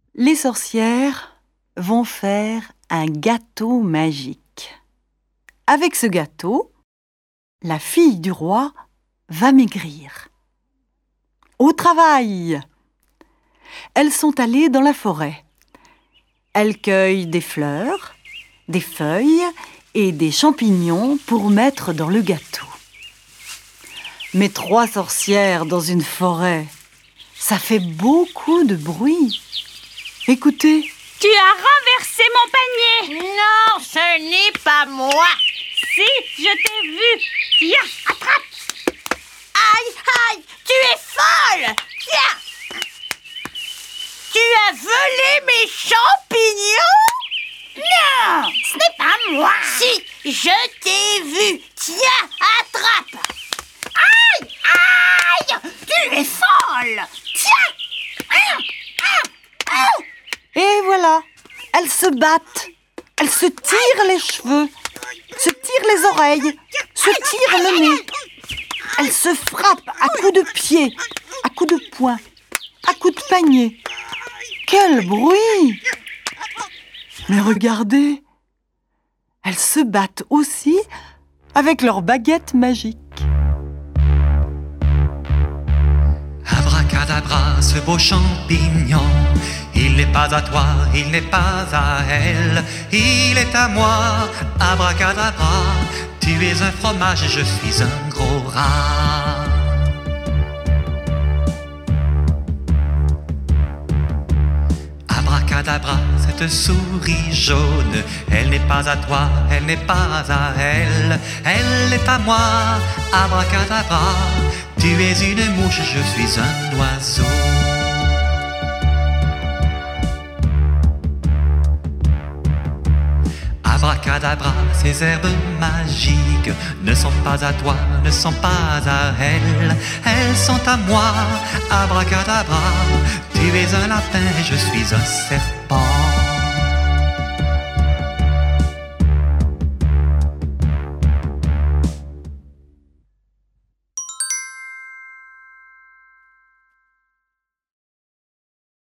Les sorcières vont faire un gâteau magique. Avec ce gâteau, la fille du roi va maigrir. Au travail! Elles sont allées dans la forêt. Elles cueillent des fleurs, des feuilles et des champignons pour mettre dans le gâteau. Mais 3 sorcières dans une forêt, ça fait beaucoup de bruit. Écoutez. Tu as renversé mon panier. Non, ce n'est pas moi. Si, je t'ai vu. Tiens, attrape. Aïe, aïe, tu es folle. Tiens. Tu as volé mes champignons? Non, ce n'est pas moi. Si, je t'ai vu. Tiens, attrape. Aïe, aïe, tu es folle. Tiens. Et voilà, elles se battent, elles se tirent les cheveux, se tirent les oreilles, se tirent le nez. Elles se frappent à coups de pied, à coups de poing, à coups de panier. Quel bruit! Mais regardez, elles se battent aussi avec leurs baguettes magiques. Abracadabra, ce beau champignon, il n'est pas à toi, il n'est pas à elle, il est à moi. Abracadabra, tu es un fromage et je suis un gros rat. Abracadabra, cette souris jaune, elle n'est pas à toi, elle n'est pas à elle, elle est à moi. Abracadabra, tu es une mouche, je suis un oiseau. Abracadabra, ces herbes magiques ne sont pas à toi, ne sont pas à elle, elles sont à moi. Abracadabra, tu es un lapin et je suis un serpent.